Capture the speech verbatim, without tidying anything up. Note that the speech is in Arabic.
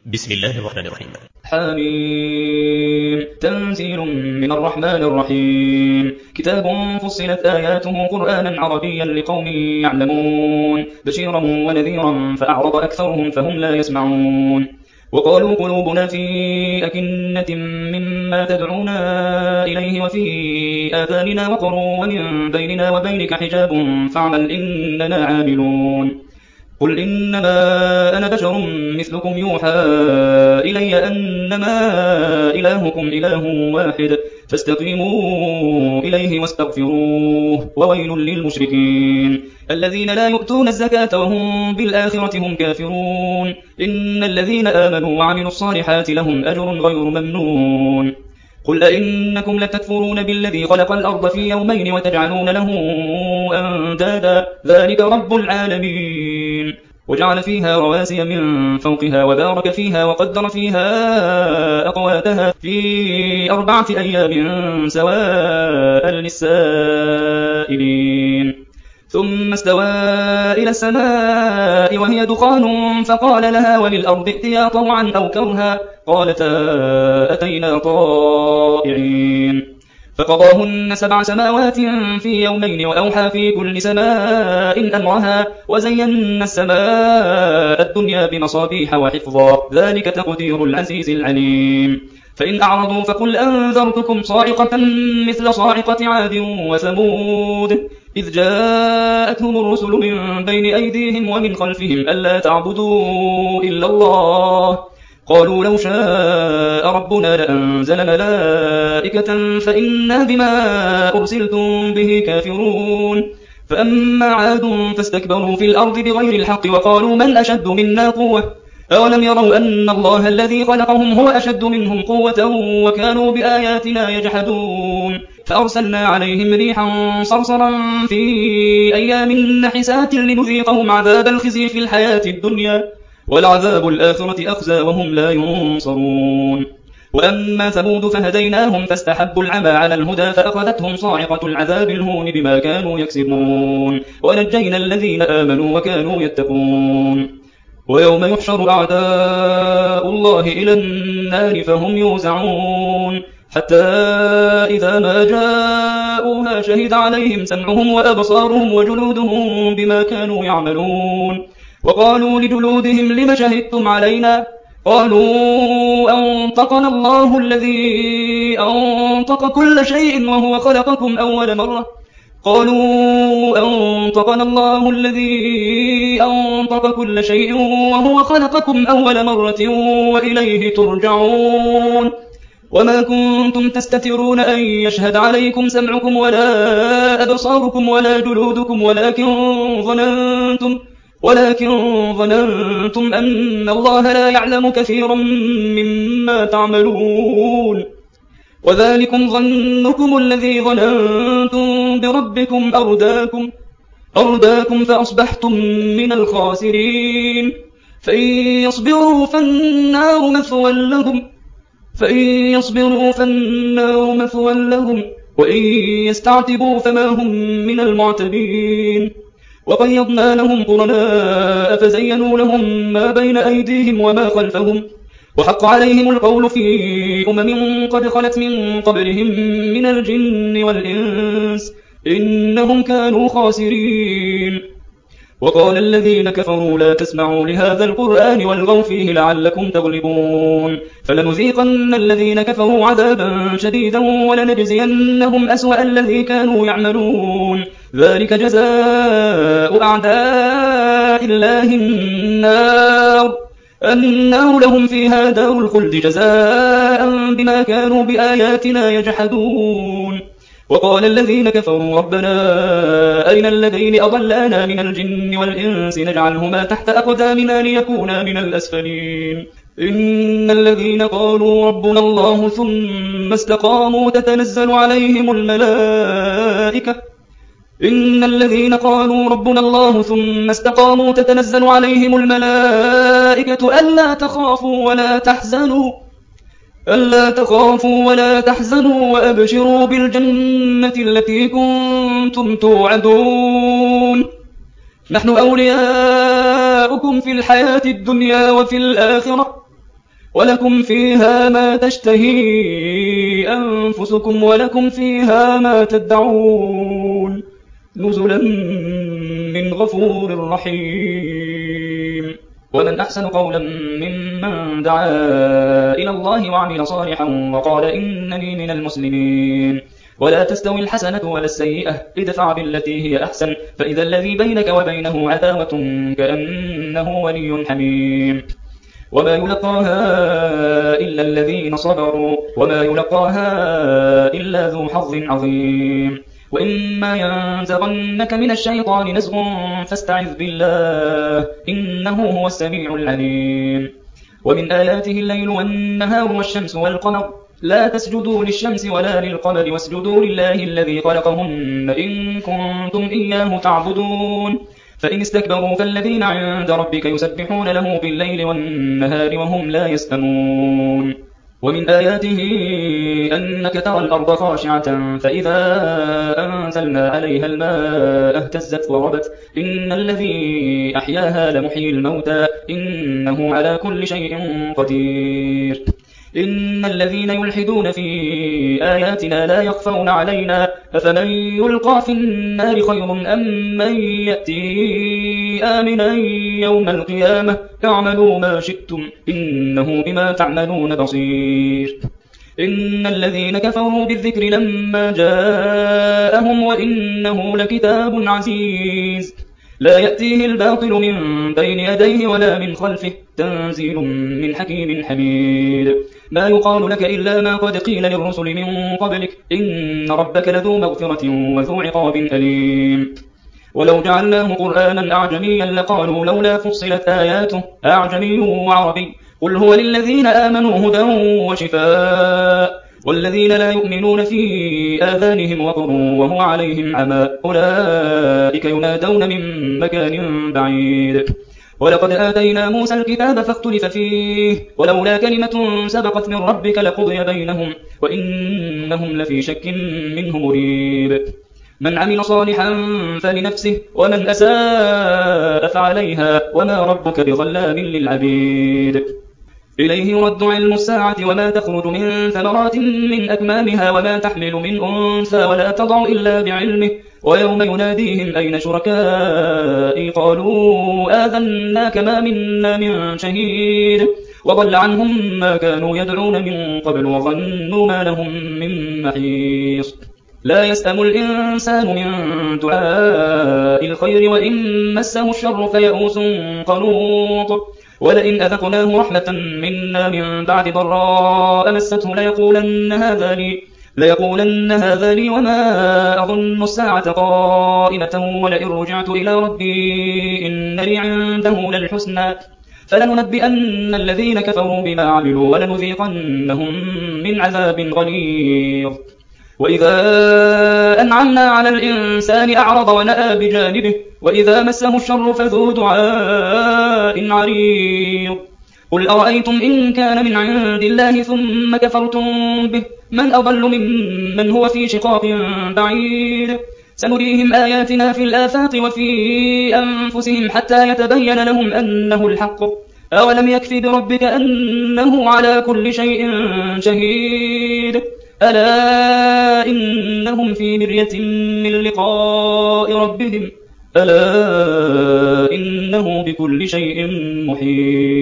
بسم الله الرحمن الرحيم. حميم. تنزيل من الرحمن الرحيم. كتاب فصلت آياته قرآنا عربيا لقوم يعلمون بشيرا ونذيرا فأعرض أكثرهم فهم لا يسمعون. وقالوا قلوبنا في أكنة مما تدعونا إليه وفي آذاننا وقر ومن بيننا وبينك حجاب فاعمل إننا عاملون. قل إنما أنا بشر مثلكم يوحى إلي أنما إلهكم إله واحد فاستقيموا إليه واستغفروه وويل للمشركين الذين لا يؤتون الزكاة وهم بالآخرة هم كافرون. إن الذين آمنوا وعملوا الصالحات لهم أجر غير ممنون. قل أئنكم لتكفرون بالذي خلق الأرض في يومين وتجعلون له أندادا ذلك رب العالمين. وجعل فيها رواسي من فوقها وبارك فيها وقدر فيها أقواتها في أربعة أيام سواء للسائلين. ثم استوى إلى السماء وهي دخان فقال لها وللأرض ائتيا طوعا أو كرها قالتا أتينا طائعين. فقضاهن سبع سماوات في يومين وأوحى في كل سماء أمرها وزينا السماء الدنيا بمصابيح وحفظا ذلك تقدير العزيز العليم. فإن أعرضوا فقل أنذرتكم صاعقة مثل صاعقة عاد وثمود إذ جاءتهم الرسل من بين أيديهم ومن خلفهم ألا تعبدوا إلا الله قالوا لو شاء ربنا لأنزل ملائكة فإنا بما أرسلتم به كافرون. فأما عاد فاستكبروا في الأرض بغير الحق وقالوا من أشد منا قوة أولم يروا أن الله الذي خلقهم هو أشد منهم قوة وكانوا بآياتنا يجحدون. فأرسلنا عليهم ريحا صرصرا في أيام نحسات لنذيقهم عذاب الخزي في الحياة الدنيا والعذاب الآخرة أخزى وهم لا ينصرون. وأما ثمود فهديناهم فاستحبوا العمى على الهدى فأخذتهم صاعقة العذاب الهون بما كانوا يكسبون ونجينا الذين آمنوا وكانوا يتقون. ويوم يحشر أعداء الله إلى النار فهم يوزعون حتى إذا ما جاءوها شهد عليهم سمعهم وأبصارهم وجلودهم بما كانوا يعملون. وقالوا لجلودهم لم شهدتم علينا قالوا أنطقنا الله الذي أنطق كل شيء وهو خلقكم أول مرة قالوا أنطقنا الله الذي أنطق كل شيء وهو خلقكم أول مرة وإليه ترجعون. وما كنتم تستترون أن يشهد عليكم سمعكم ولا أبصاركم ولا جلودكم ولكن ظننتم ولكن ظننتم أن الله لا يعلم كثيرا مما تعملون. وذلكم ظنكم الذي ظننتم بربكم أرداكم, أرداكم فأصبحتم من الخاسرين. فإن يصبروا فالنار مثوى لهم فإن يصبروا فالنار مثوى لهم وإن يستعتبوا فما هم من المعتبين. وقيضنا لهم قرناء فزينوا لهم ما بين أيديهم وما خلفهم وحق عليهم القول في أمم قد خلت من قبلهم من الجن والإنس إنهم كانوا خاسرين. وقال الذين كفروا لا تسمعوا لهذا القرآن والغوا فيه لعلكم تغلبون. فلنذيقن الذين كفروا عذابا شديدا ولنجزينهم أسوأ الذي كانوا يعملون ذلك جزاء أعداء الله النار النار لهم فيها دار الخلد جزاء بما كانوا بآياتنا يجحدون. وقال الذين كفروا ربنا أين الذين أضلانا من الجن والإنس نجعلهما تحت أقدامنا ليكونا من الأسفلين. إن الذين قالوا ربنا الله ثم استقاموا تتنزل عليهم الملائكة إن الذين قالوا ربنا الله ثم استقاموا تتنزل عليهم الملائكة ألا تخافوا ولا تحزنوا ألا تخافوا ولا تحزنوا وأبشروا بالجنة التي كنتم توعدون نحن أولياؤكم في الحياة الدنيا وفي الآخرة ولكم فيها ما تشتهي أنفسكم ولكم فيها ما تدعون نزلا من غفور رحيم. ومن أحسن قولا ممن دعا إلى الله وعمل صالحا وقال إنني من المسلمين. ولا تستوي الحسنة ولا السيئة، ادفع بالتي هي أحسن فإذا الذي بينك وبينه عداوة كأنه ولي حميم. وما يلقاها إلا الذين صبروا وما يلقاها إلا ذو حظ عظيم. وإما ينزغنك من الشيطان نزغ فاستعذ بالله إنه هو السميع العليم. ومن آياته الليل والنهار والشمس والقمر لا تسجدوا للشمس ولا للقمر واسجدوا لله الذي خلقهن إن كنتم إياه تعبدون. فإن استكبروا فالذين عند ربك يسبحون له بالليل والنهار وهم لا يسأمون. ومن آياته أنك ترى الأرض خاشعة فإذا أنزلنا عليها الماء اهتزت وربت إن الذي أحياها لمحيي الموتى إنه على كل شيء قدير. إن الذين يلحدون في آياتنا لا يخفون علينا أفمن يلقى في النار خير أم من يأتي آمنا يوم القيامة اعملوا ما شئتم إنه بما تعملون بصير. إن الذين كفروا بالذكر لما جاءهم وإنه لكتاب عزيز لا يأتيه الباطل من بين يديه ولا من خلفه تنزيل من حكيم حميد. ما يقال لك إلا ما قد قيل للرسل من قبلك إن ربك لذو مغفرة وذو عقاب أليم. ولو جعلناه قرآنا أعجميا لقالوا لولا فصلت آياته أعجمي وعربي قل هو للذين آمنوا هدى وشفاء والذين لا يؤمنون في آذانهم وقر وهو عليهم عمى أولئك ينادون من مكان بعيد. ولقد آتينا موسى الكتاب فاختلف فيه ولولا كلمة سبقت من ربك لقضي بينهم وإنهم لفي شك منه مريب. من عمل صالحا فلنفسه ومن أساء فعليها وما ربك بظلام للعبيد. إليه يرد علم الساعة وما تخرج من ثمرات من أكمامها وما تحمل من أنثى ولا تضع إلا بعلمه ويوم يناديهم أين شركائي قالوا آذناك ما منا من شهيد وضل عنهم ما كانوا يدعون من قبل وظنوا ما لهم من محيص. لا يسأم الإنسان من دعاء الخير وإن مسه الشر فيئوس قنوط. ولئن أذقناه رحمة منا من بعد ضراء مسته ليقولن هذا لي ليقولن هذا لي وما أظن الساعة قائمة ولئن رجعت إلى ربي إن لي عنده للحسنى فلننبئن الذين كفروا بما عملوا ولنذيقنهم من عذاب غليظ. وإذا أنعمنا على الإنسان أعرض ونأى بجانبه وإذا مسه الشر فذو دعاء عريض. قل أرأيتم إن كان من عند الله ثم كفرتم به من أضل ممن هو في شقاق بعيد. سنريهم آياتنا في الآفاق وفي أنفسهم حتى يتبين لهم أنه الحق أولم يكف بربك أنه على كل شيء شهيد. ألا إنهم في مرية من لقاء ربهم ألا إنه بكل شيء محيط.